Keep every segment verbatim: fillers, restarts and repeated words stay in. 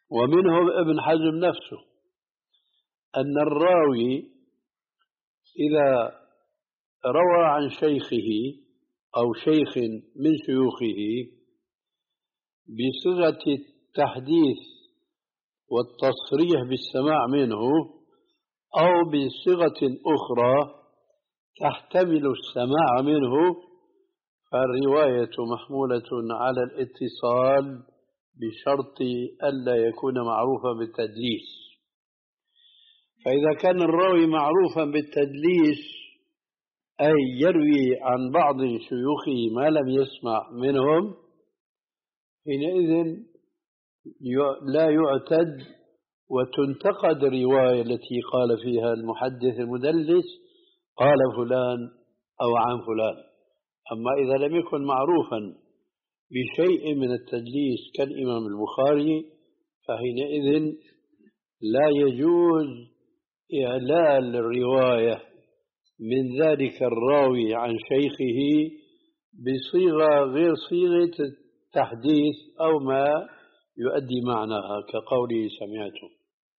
ومنهم ابن حزم نفسه، أن الراوي إذا روى عن شيخه أو شيخ من شيوخه بصيغة التحديث والتصريح بالسماع منه أو بصيغة أخرى تحتمل السماع منه، فالرواية محمولة على الاتصال بشرط ألا يكون معروفا بالتدليس. فإذا كان الراوي معروفا بالتدليس أي يروي عن بعض شيوخه ما لم يسمع منهم، حينئذ لا يعتد وتنتقد الرواية التي قال فيها المحدث المدلس قال فلان أو عن فلان. أما إذا لم يكن معروفا بشيء من التدليس كالإمام البخاري، فحينئذ لا يجوز إعلال الرواية من ذلك الراوي عن شيخه بصيغة غير صيغة التحديث أو ما يؤدي معناها كقوله سمعته.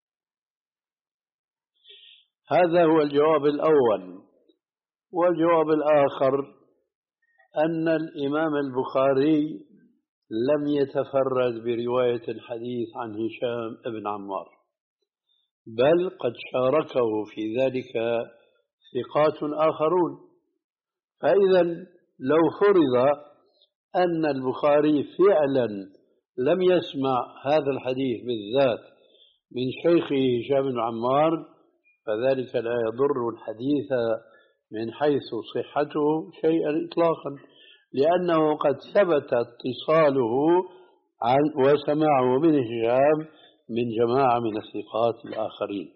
هذا هو الجواب الأول. والجواب الآخر أن الإمام البخاري لم يتفرد برواية الحديث عن هشام بن عمار، بل قد شاركه في ذلك ثقات آخرون. فإذا لو فرض أن البخاري فعلا لم يسمع هذا الحديث بالذات من شيخه هشام بن عمار، فذلك لا يضر الحديث من حيث صحته شيئا إطلاقا، لأنه قد ثبت اتصاله عن وسماعه من هشام من جماعة من الثقات الآخرين.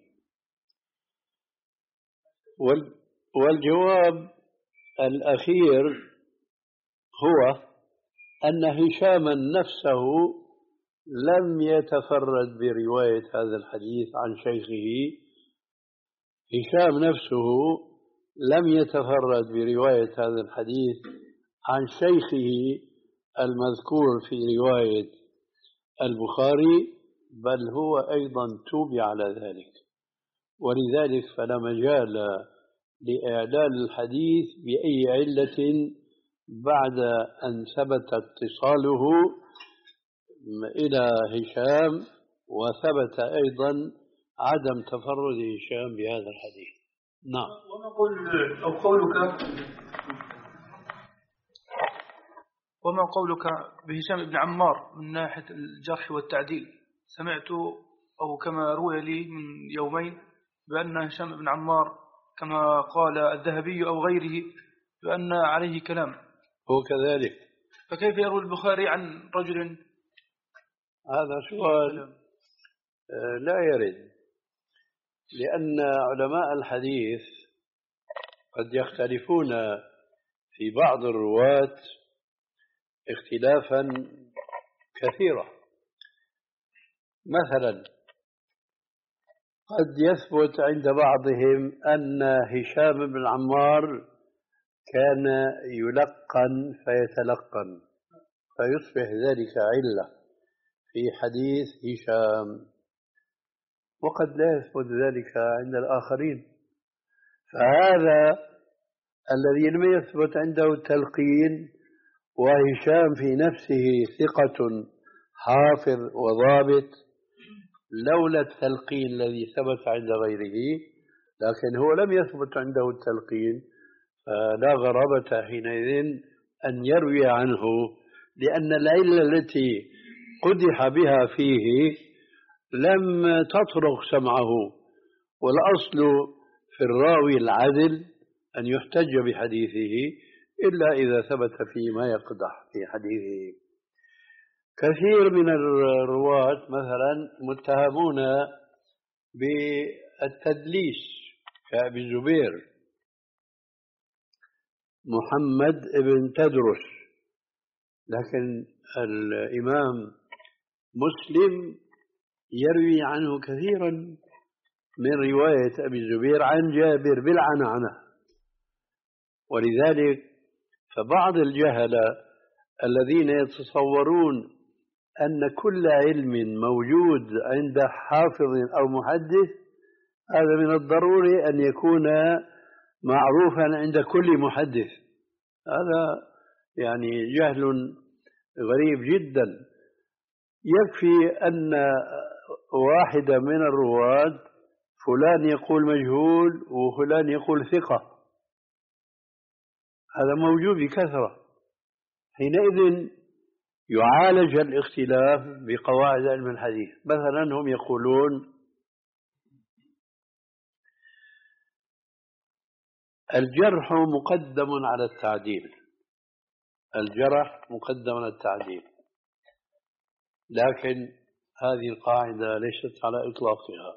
والجواب الأخير هو أن هشاما نفسه لم يتفرد برواية هذا الحديث عن شيخه. هشام نفسه لم يتفرد برواية هذا الحديث عن شيخه المذكور في رواية البخاري، بل هو أيضا توبع على ذلك، ولذلك فلا مجال لإعلال الحديث بأي علة بعد أن ثبت اتصاله إلى هشام وثبت أيضا عدم تفرد هشام بهذا الحديث. نعم. وما قول أو قولك وما قولك بهشام بن عمار من ناحية الجرح والتعديل؟ سمعت أو كما روي لي من يومين بأن هشام بن عمار كما قال الذهبي أو غيره بأن عليه كلام. هو كذلك. فكيف يروي البخاري عن رجل؟ هذا سؤال لا يرد، لأن علماء الحديث قد يختلفون في بعض الرواة اختلافا كثيرا. مثلا قد يثبت عند بعضهم أن هشام بن عمار كان يلقن فيتلقن، فيصبح ذلك علة في حديث هشام، وقد لا يثبت ذلك عند الآخرين. فهذا الذي لم يثبت عنده التلقين وهشام في نفسه ثقة حافظ وضابط، لولا التلقين الذي ثبت عند غيره، لكن هو لم يثبت عنده التلقين، فلا غرابة حينئذ أن يروي عنه، لأن العلة التي قدح بها فيه لم تطرق سمعه. والأصل في الراوي العدل أن يحتج بحديثه إلا إذا ثبت فيه ما يقدح في حديثه. كثير من الرواة مثلا متهمون بالتدليس كأبي الزبير محمد بن تدرس، لكن الإمام مسلم يروي عنه كثيرا من رواية أبي الزبير عن جابر بالعنعنة. ولذلك فبعض الجهلة الذين يتصورون أن كل علم موجود عند حافظ أو محدث هذا من الضروري أن يكون معروفا عند كل محدث. هذا يعني جهل غريب جدا. يكفي أن واحدة من الرواة فلان يقول مجهول وفلان يقول ثقة، هذا موجود بكثرة. حينئذ يعالج الاختلاف بقواعد علم الحديث. مثلا هم يقولون الجرح مقدم على التعديل، الجرح مقدم على التعديل، لكن هذه القاعدة ليست على إطلاقها،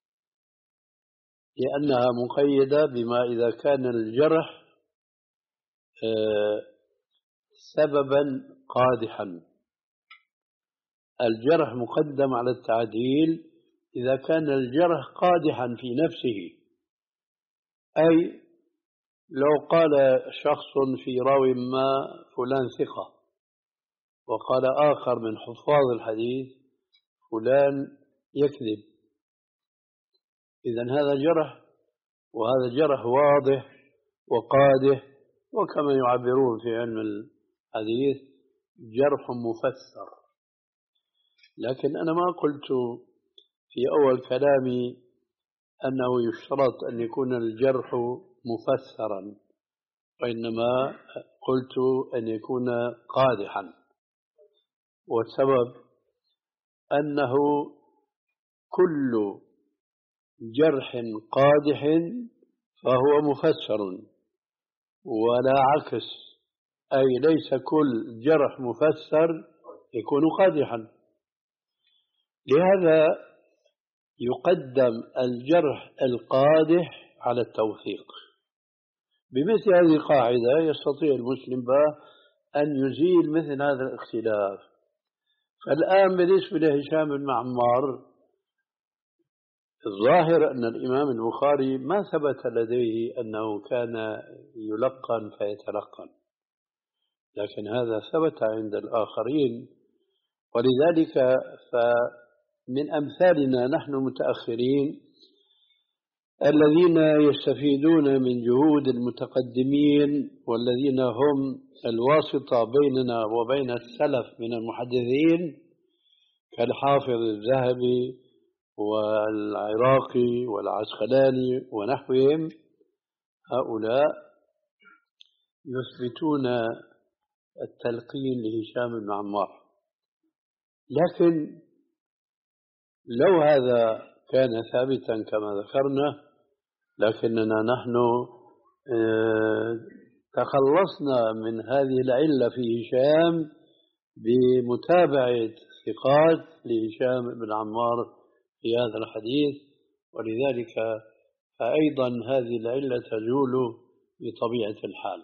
لأنها مقيدة بما إذا كان الجرح سببا قادحا. الجرح مقدم على التعديل إذا كان الجرح قادحا في نفسه، أي لو قال شخص في راو ما فلان ثقة، وقال آخر من حفاظ الحديث فلان يكذب، إذن هذا جرح، وهذا جرح واضح وقادح، وكما يعبرون في علم الحديث جرح مفسر. لكن أنا ما قلت في أول كلامي أنه يشترط أن يكون الجرح مفسرا، وإنما قلت أن يكون قادحا، والسبب أنه كل جرح قادح فهو مفسر، ولا عكس، أي ليس كل جرح مفسر يكون قادحا. لهذا يقدم الجرح القادح على التوثيق. بمثل هذه القاعدة يستطيع المسلم أن يزيل مثل هذا الاختلاف. فالآن بالنسبة لهشام بن عمار الظاهر أن الإمام البخاري ما ثبت لديه أنه كان يلقن فيتلقن، لكن هذا ثبت عند الآخرين. ولذلك فمن أمثالنا نحن متأخرين الذين يستفيدون من جهود المتقدمين والذين هم الواسطة بيننا وبين السلف من المحدثين كالحافظ الذهبي والعراقي والعسقلاني ونحوهم، هؤلاء يثبتون التلقين لهشام بن عمار. لكن لو هذا كان ثابتا كما ذكرنا لكننا نحن تخلصنا من هذه العلة في هشام بمتابعة ثقات لهشام بن عمار في هذا الحديث، ولذلك فأيضا هذه العلة تزول بطبيعة الحال.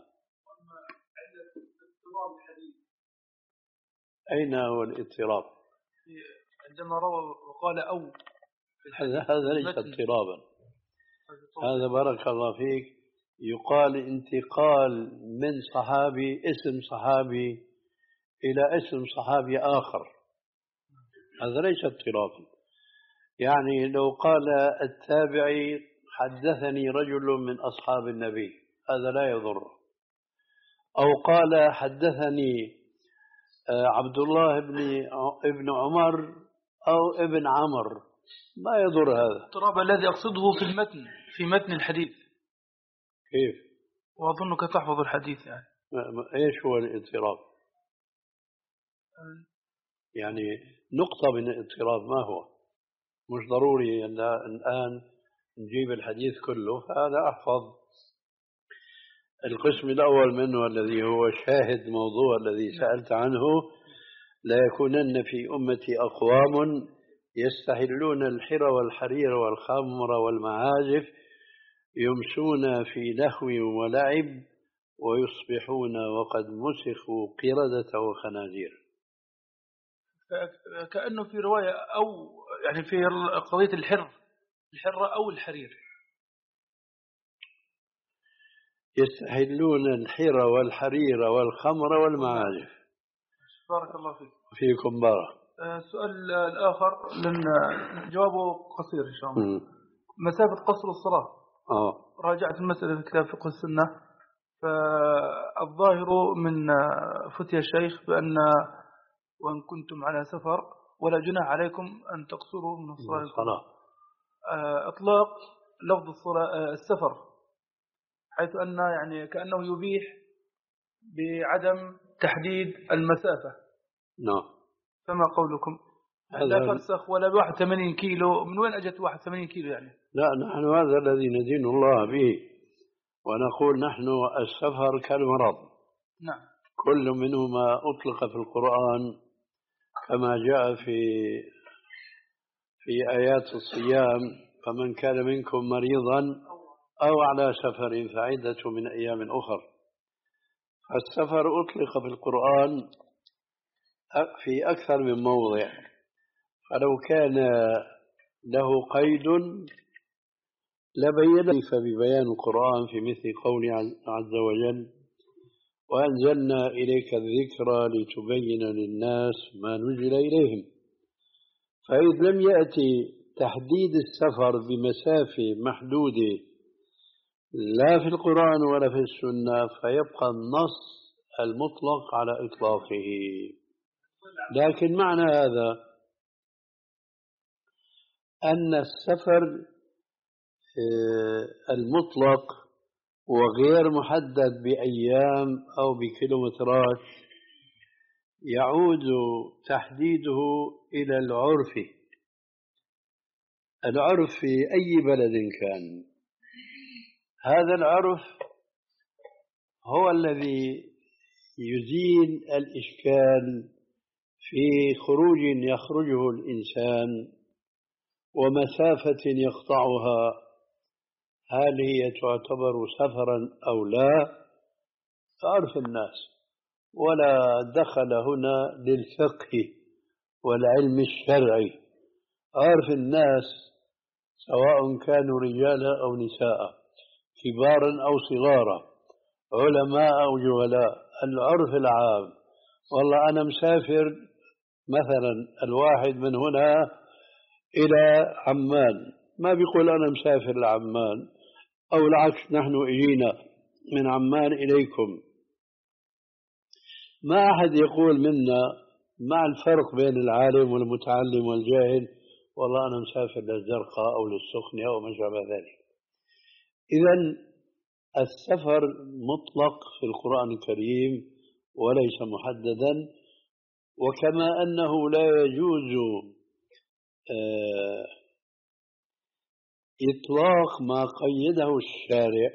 أين هو الاضطراب؟ عندما روى وقال أو هذا ليس اضطرابا، هذا بارك الله فيك يقال انتقال من صحابي اسم صحابي إلى اسم صحابي آخر، هذا ليس اضطرابا. يعني لو قال التابعي حدثني رجل من أصحاب النبي هذا لا يضر، أو قال حدثني عبد الله بن ابن عمر أو ابن عمر ما يضر هذا. الاضطراب الذي أقصده في المتن في متن الحديث. كيف؟ وأظنك تحفظ الحديث يعني. إيش هو الاضطراب؟ يعني نقطة من الاضطراب ما هو؟ مش ضروري أن الآن نجيب الحديث كله، هذا أحفظ القسم الأول منه الذي هو شاهد موضوع الذي سألت عنه. لا يكونن في أمتي أقوام يستحلون الحر والحرير والخمر والمعازف يمسون في لهو ولعب ويصبحون وقد مسخوا قردة وخنازير. كأنه في رواية أو يعني في قضية الحر الحرة أو الحرير يستحلون الحر والحرير والخمر والمعازف. بارك الله فيك. فيكم بارك. السؤال الآخر لأن جوابه قصير إن شاء الله. مسافة قصر الصلاة. آه. راجعت المسألة في كتاب فقه السنة، فالظاهر من فتي الشيخ بأن وإن كنتم على سفر ولا جناح عليكم أن تقصروا من الصلاة. إطلاق لفظ الصلاة السفر حيث أن يعني كأنه يبيح بعدم تحديد المسافة. نعم. فما قولكم؟ لا فرسخ ولا بواحد ثمانين كيلو. من وين أجت واحد ثمانين كيلو يعني؟ لا، نحن هذا الذي ندين الله به، ونقول نحن السفر كالمرض. نعم. كل منهما أطلق في القرآن كما جاء في في آيات الصيام: فمن كان منكم مريضا أو على سفر فعدة من أيام أخر. فالسفر أطلق في القرآن في أكثر من موضع، فلو كان له قيد لبين فببيان القرآن في مثل قوله عز وجل: وأنزلنا إليك الذكرى لتبين للناس ما نزل إليهم. فإذ لم يأتي تحديد السفر بمسافة محدودة لا في القرآن ولا في السنة، فيبقى النص المطلق على إطلاقه. لكن معنى هذا أن السفر المطلق وغير محدد بأيام أو بكيلومترات يعود تحديده إلى العرف. العرف في أي بلد كان، هذا العرف هو الذي يزيل الإشكال في خروج يخرجه الإنسان ومسافة يقطعها، هل هي تعتبر سفرا أو لا؟ عرف الناس، ولا دخل هنا للفقه والعلم الشرعي. عرف الناس سواء كانوا رجالا أو نساء، كبارا أو صغارا، علماء أو جهلاء، العرف العام. والله أنا مسافر مثلا الواحد من هنا إلى عمان، ما بيقول أنا مسافر لعمان، أو العكس نحن إجينا من عمان إليكم. ما أحد يقول منا مع الفرق بين العالم والمتعلم والجاهل والله أنا مسافر للزرقاء أو للسخنة أو ما شابه ذلك. إذن السفر مطلق في القرآن الكريم وليس محددا، وكما أنه لا يجوز إطلاق ما قيده الشارع،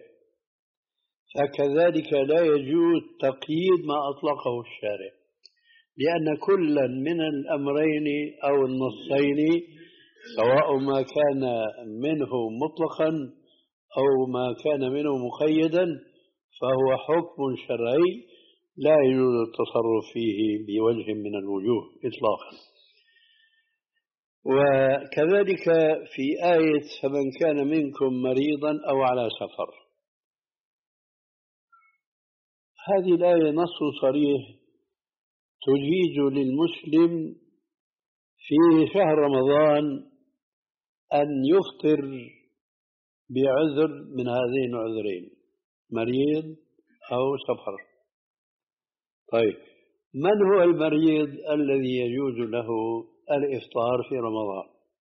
فكذلك لا يجوز تقييد ما أطلقه الشارع، لأن كلا من الأمرين أو النصين سواء ما كان منه مطلقا أو ما كان منه مقيدا فهو حكم شرعي لا يجوز التصرف فيه بوجه من الوجوه إطلاقا. وكذلك في آية فمن كان منكم مريضا أو على سفر، هذه الآية نص صريح تجيز للمسلم في شهر رمضان أن يفطر بعذر من هذين العذرين، مريض أو سفر. طيب، من هو المريض الذي يجوز له الإفطار في رمضان؟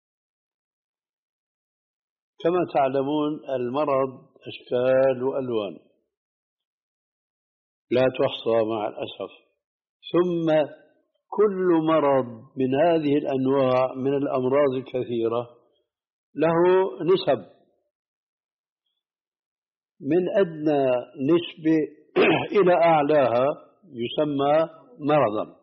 كما تعلمون المرض أشكال وألوان لا تحصى مع الأسف، ثم كل مرض من هذه الأنواع من الأمراض الكثيرة له نسب، من أدنى نسبة إلى أعلاها يسمى مرضا.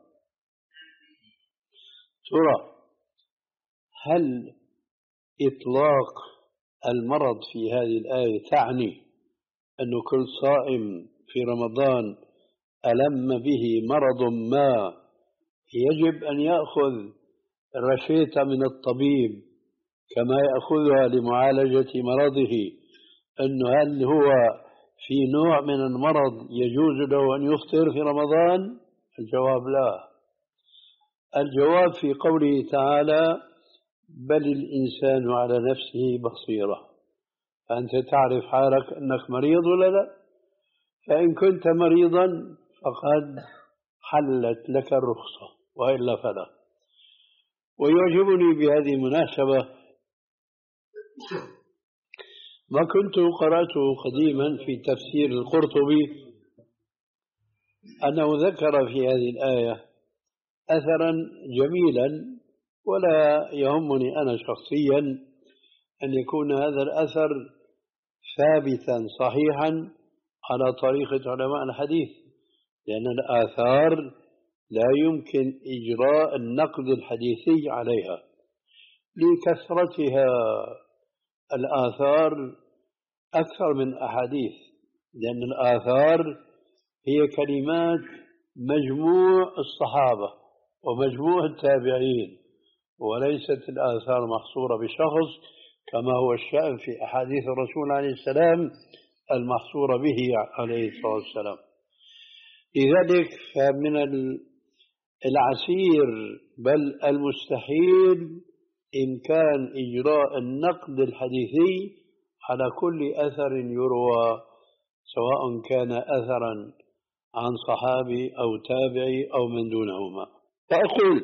ترى هل إطلاق المرض في هذه الآية تعني أن كل صائم في رمضان ألم به مرض ما يجب أن يأخذ رشية من الطبيب كما يأخذها لمعالجة مرضه، أنه هل هو في نوع من المرض يجوز له أن يفطر في رمضان؟ الجواب لا. الجواب في قوله تعالى بل الإنسان على نفسه بصيرة، فأنت تعرف حالك أنك مريض ولا لا؟ فإن كنت مريضا فقد حلت لك الرخصة، وإلا فلا. ويعجبني بهذه المناسبة ما كنت قرأته قديما في تفسير القرطبي، أنه ذكر في هذه الآية أثرا جميلا، ولا يهمني أنا شخصيا أن يكون هذا الأثر ثابتا صحيحا على طريقة علماء الحديث، لأن الآثار لا يمكن إجراء النقد الحديثي عليها لكثرتها. الآثار أكثر من أحاديث، لأن الآثار هي كلمات مجموع الصحابة ومجموع التابعين، وليست الآثار محصورة بشخص كما هو الشأن في أحاديث الرسول عليه السلام المحصورة به عليه الصلاة والسلام. لذلك فمن العسير بل المستحيل إمكان إجراء النقد الحديثي على كل أثر يروى، سواء كان أثرا عن صحابي أو تابعي أو من دونهما. فأقول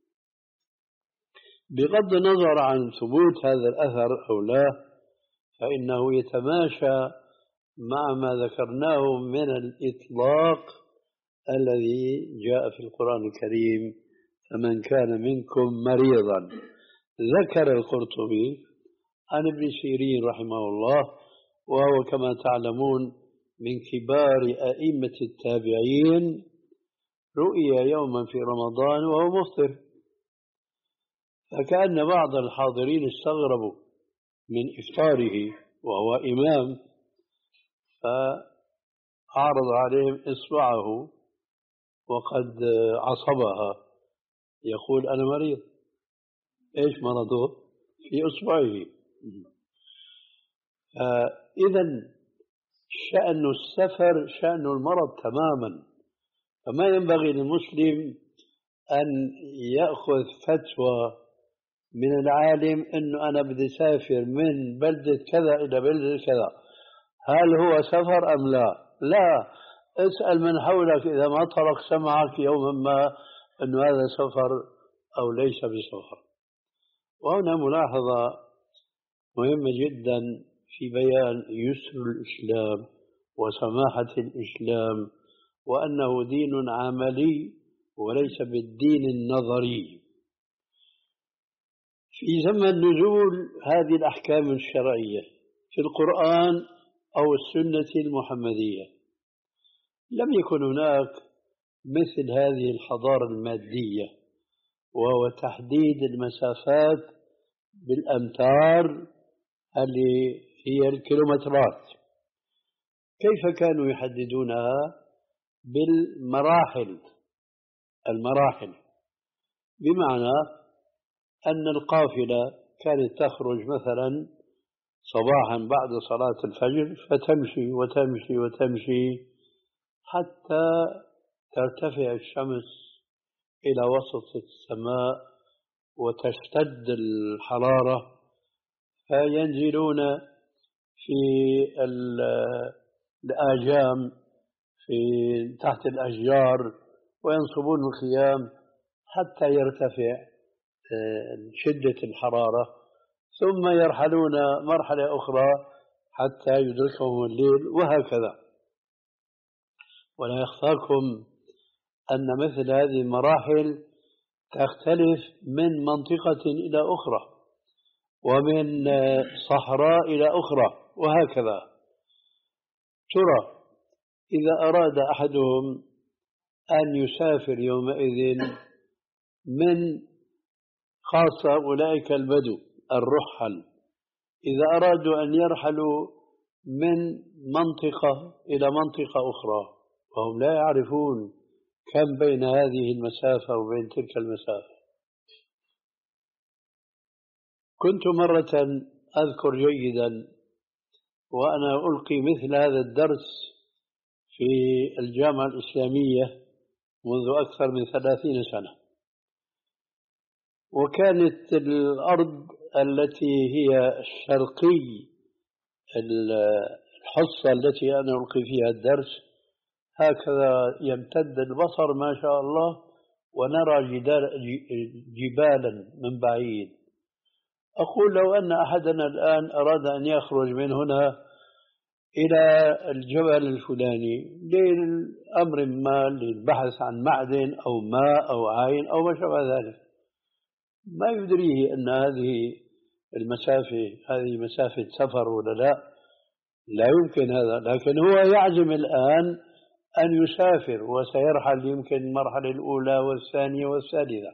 بغض النظر عن ثبوت هذا الأثر أو لا، فإنه يتماشى مع ما ذكرناه من الإطلاق الذي جاء في القرآن الكريم فمن كان منكم مريضا. ذكر القرطبي عن ابن سيرين رحمه الله، وهو كما تعلمون من كبار أئمة التابعين، رؤي يوما في رمضان وهو مفطر، فكأن بعض الحاضرين استغربوا من إفطاره وهو إمام، فعرض عليهم إصبعه وقد عصبها، يقول أنا مريض. إيش مرضه؟ في إصبعه. إذا شأن السفر شأن المرض تماما، فما ينبغي للمسلم أن يأخذ فتوى من العالم أنه أنا بدي أسافر من بلدة كذا إلى بلدة كذا، هل هو سفر أم لا؟ لا، اسأل من حولك إذا ما طرق سمعك يوما ما أنه هذا سفر أو ليس بسفر. وهنا ملاحظة مهمة جدا في بيان يسر الإسلام وسماحة الإسلام، وأنه دين عملي وليس بالدين النظري. في زمن نزول هذه الأحكام الشرعية في القرآن أو السنة المحمدية لم يكن هناك مثل هذه الحضارة المادية، وهو تحديد المسافات بالأمتار اللي هي الكيلومترات. كيف كانوا يحددونها؟ بالمراحل. المراحل بمعنى أن القافلة كانت تخرج مثلا صباحا بعد صلاة الفجر، فتمشي وتمشي وتمشي حتى ترتفع الشمس إلى وسط السماء وتشتد الحرارة، فينزلون في الآجام في تحت الأشجار وينصبون الخيام حتى يرتفع شدة الحرارة، ثم يرحلون مرحلة أخرى حتى يدركهم الليل، وهكذا. ولا يخفاكم أن مثل هذه المراحل تختلف من منطقة إلى أخرى ومن صحراء إلى أخرى وهكذا. ترى إذا أراد أحدهم أن يسافر يومئذ من خاصة أولئك البدو الرحل، إذا أرادوا أن يرحلوا من منطقة إلى منطقة أخرى وهم لا يعرفون كم بين هذه المسافة وبين تلك المسافة. كنت مرة أذكر جيدا وأنا ألقي مثل هذا الدرس في الجامعة الإسلامية منذ أكثر من ثلاثين سنة، وكانت الأرض التي هي الشرقي الحصة التي أنا ألقي فيها الدرس هكذا يمتد البصر ما شاء الله، ونرى جبالا من بعيد. أقول لو أن أحدنا الآن أراد أن يخرج من هنا إلى الجبل الفلاني لأمر ما، للبحث عن معدن أو ماء أو عين أو ما شابه ذلك، ما يدريه أن هذه المسافة هذه مسافة سفر ولا لا، لا يمكن هذا. لكن هو يعزم الآن أن يسافر وسيرحل يمكن المرحلة الأولى والثانية والثالثة.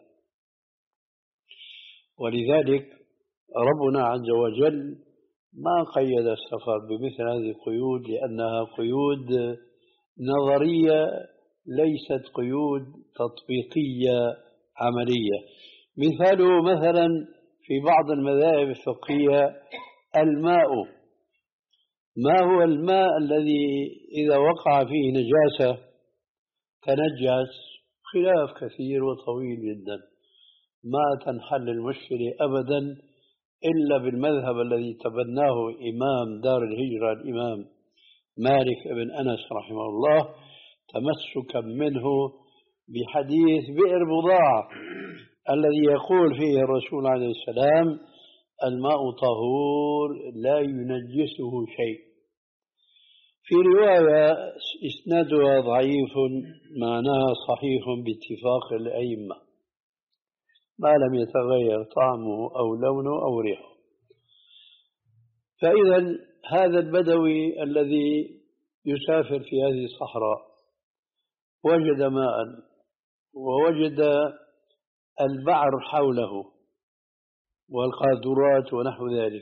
ولذلك ربنا عز وجل ما قيد السفر بمثل هذه القيود، لأنها قيود نظرية ليست قيود تطبيقية عملية. مثاله مثلا في بعض المذاهب الفقهية الماء، ما هو الماء الذي إذا وقع فيه نجاسة تنجس؟ خلاف كثير وطويل جدا، ما تنحل المشكلة أبدا إلا بالمذهب الذي تبناه إمام دار الهجرة الإمام مالك بن أنس رحمه الله، تمسكا منه بحديث بئر بضاعة الذي يقول فيه الرسول عليه السلام الماء طهور لا ينجسه شيء. في رواية إسنادها ضعيف معناها صحيح باتفاق الأئمة ما لم يتغير طعمه أو لونه أو ريحه. فإذا هذا البدوي الذي يسافر في هذه الصحراء وجد ماء ووجد البعر حوله والقاذورات ونحو ذلك،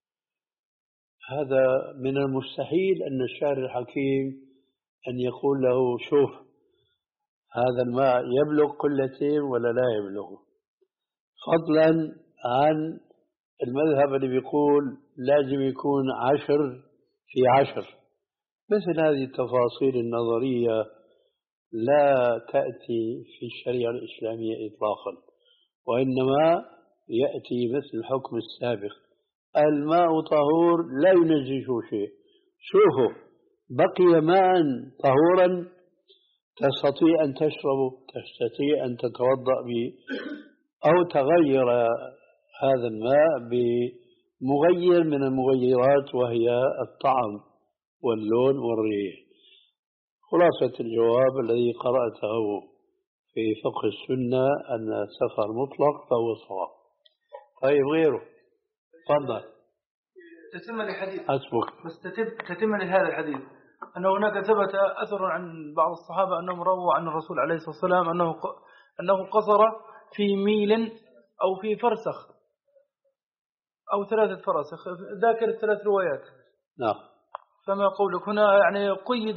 هذا من المستحيل أن الشاعر الحكيم أن يقول له شوف هذا الماء يبلغ قلتين ولا لا يبلغ، فضلا عن المذهب اللي بيقول لازم يكون عشر في عشر. مثل هذه التفاصيل النظرية لا تأتي في الشريعة الإسلامية إطلاقا، وإنما يأتي مثل الحكم السابق الماء طهور لا ينجسه شيء. شوفوا بقي ماء طهورا تستطيع أن تشربه، تستطيع أن تتوضأ به، أو تغير هذا الماء بمغير من المغيرات وهي الطعم واللون والريح. خلاصة الجواب الذي قرأته في فقه السنة أن السفر مطلق فهو صواب. طيب غيره تفضل. تتم لحديث أسبق بس تتم لهذا الحديث أنه هناك ثبت أثر عن بعض الصحابة أنهم رووا عن الرسول عليه الصلاة والسلام أنه أنه قصر في ميل أو في فرسخ أو ثلاثة فراسخ، ذاكر الثلاث روايات. نعم. فما قولك هنا يعني قيد؟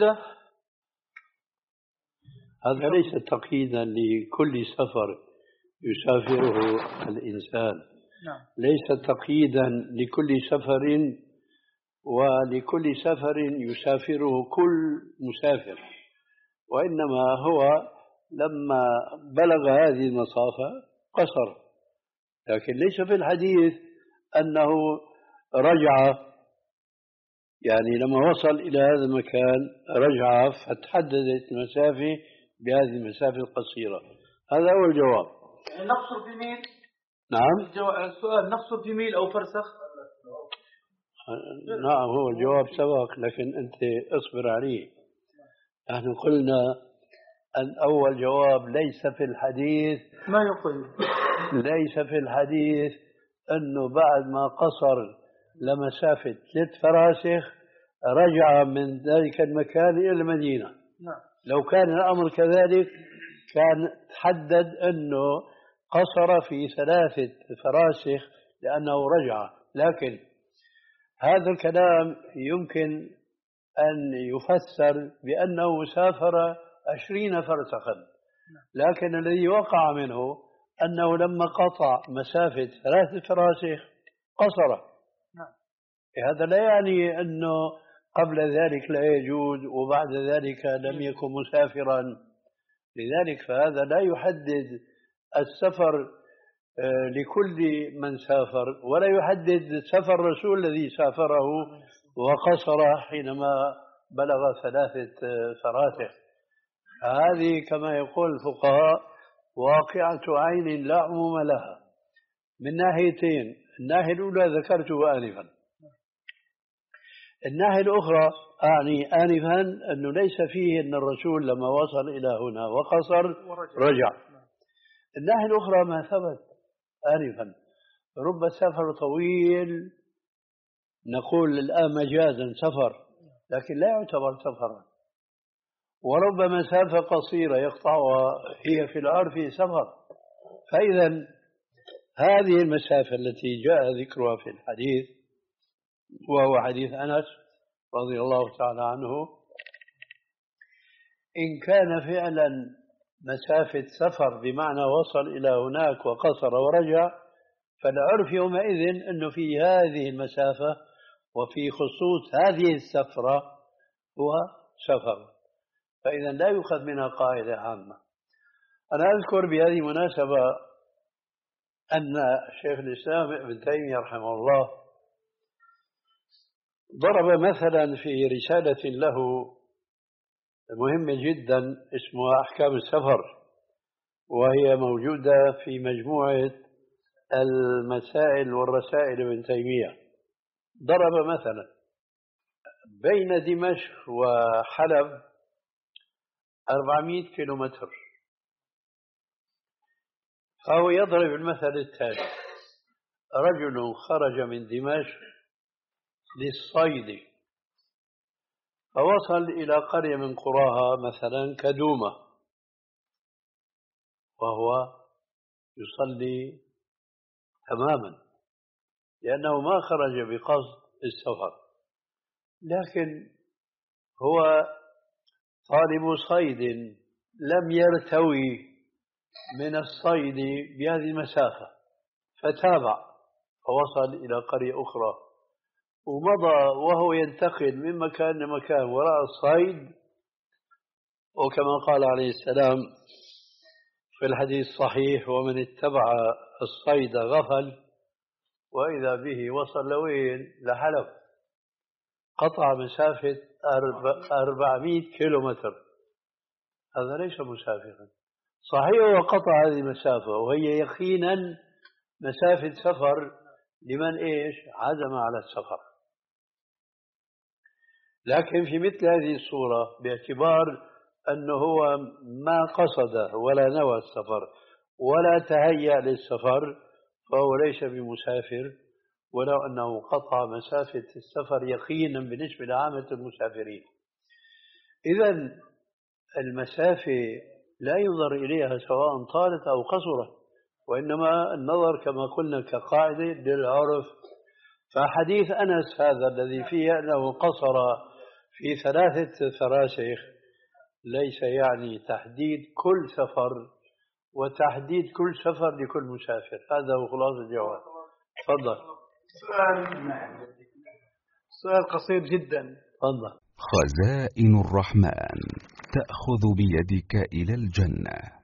هذا ليس تقييدا لكل سفر يسافره الإنسان. نعم. ليس تقييدا لكل سفر ولكل سفر يسافره كل مسافر، وإنما هو لما بلغ هذه المسافة قصر. لكن ليس في الحديث أنه رجع، يعني لما وصل إلى هذا المكان رجع فتحددت المسافة بهذه المسافة القصيرة. هذا هو الجواب. يعني نقصر في ميل؟ نعم. السؤال نقصر في ميل أو فرسخ؟ نعم هو الجواب سبق، لكن أنت اصبر عليه. نحن قلنا أن أول جواب ليس في الحديث ما يقول ليس في الحديث أنه بعد ما قصر لمسافة ثلاث فراسخ رجع من ذلك المكان إلى المدينة. نعم. لو كان الأمر كذلك كان تحدد أنه قصر في ثلاثة فراسخ لأنه رجع. لكن هذا الكلام يمكن أن يفسر بأنه سافر عشرين فرسخا، لكن الذي وقع منه أنه لما قطع مسافة ثلاثة فراسخ قصر. هذا لا يعني أنه قبل ذلك لا يجوز وبعد ذلك لم يكن مسافرا. لذلك فهذا لا يحدد السفر لكل من سافر، ولا يحدد سفر الرسول الذي سافره وقصر حينما بلغ ثلاثة فراسخ. هذه كما يقول الفقهاء واقعة عين لا عموم لها من ناحيتين. الناحية الأولى ذكرته آنفا، الناحية الأخرى أعني آنفا أنه ليس فيه أن الرسول لما وصل إلى هنا وقصر رجع. الناحية الأخرى ما ثبت آنفا، رب سفر طويل نقول الآن مجازا سفر، لكن لا يعتبر سفرا، ورب مسافة قصيرة يقطعها هي في العرف سفر. فإذا هذه المسافة التي جاء ذكرها في الحديث وهو حديث أنس رضي الله تعالى عنه، إن كان فعلا مسافة سفر بمعنى وصل إلى هناك وقصر ورجع، فالعرف يومئذ أنه في هذه المسافة وفي خصوص هذه السفرة هو سفر، فإذا لا يؤخذ منها قاعدة عامة. أنا أذكر بهذه المناسبة أن شيخ الإسلام ابن تيمية رحمه الله ضرب مثلا في رسالة له مهمة جدا اسمها أحكام السفر، وهي موجودة في مجموعة المسائل والرسائل ابن تيمية. ضرب مثلا بين دمشق وحلب أربعمائة كيلومتر، فهو يضرب المثل التالي: رجل خرج من دمشق للصيد فوصل إلى قرية من قراها مثلا كدومة، وهو يصلي تماما لأنه ما خرج بقصد السفر، لكن هو طالب صيد لم يرتوي من الصيد بهذه المسافة، فتابع فوصل إلى قرية أخرى ومضى وهو ينتقل من مكان لمكان وراء الصيد. وكما قال عليه السلام في الحديث الصحيح: ومن اتبع الصيد غفل، وإذا به وصل لوين؟ لحلب، قطع مسافة أربعمائة كيلومتر. هذا ليس مسافرا صحيح، وقطع هذه المسافة وهي يقينا مسافة سفر لمن إيش عزم على السفر. لكن في مثل هذه الصورة باعتبار أنه هو ما قصد ولا نوى السفر ولا تهيأ للسفر فهو ليس بمسافر، ولو أنه قطع مسافة السفر يقينا بالنسبة لعامة المسافرين. إذن المسافة لا ينظر إليها سواء طالت أو قصرت، وإنما النظر كما قلنا كقاعدة للعرف. فحديث أنس هذا الذي فيه أنه قصر في ثلاثة فراسخ ليس يعني تحديد كل سفر وتحديد كل سفر لكل مسافر. هذا هو خلاصة الجواب. تفضل. سؤال سؤال قصير جدا. تفضل. خزائن الرحمن تأخذ بيدك إلى الجنة.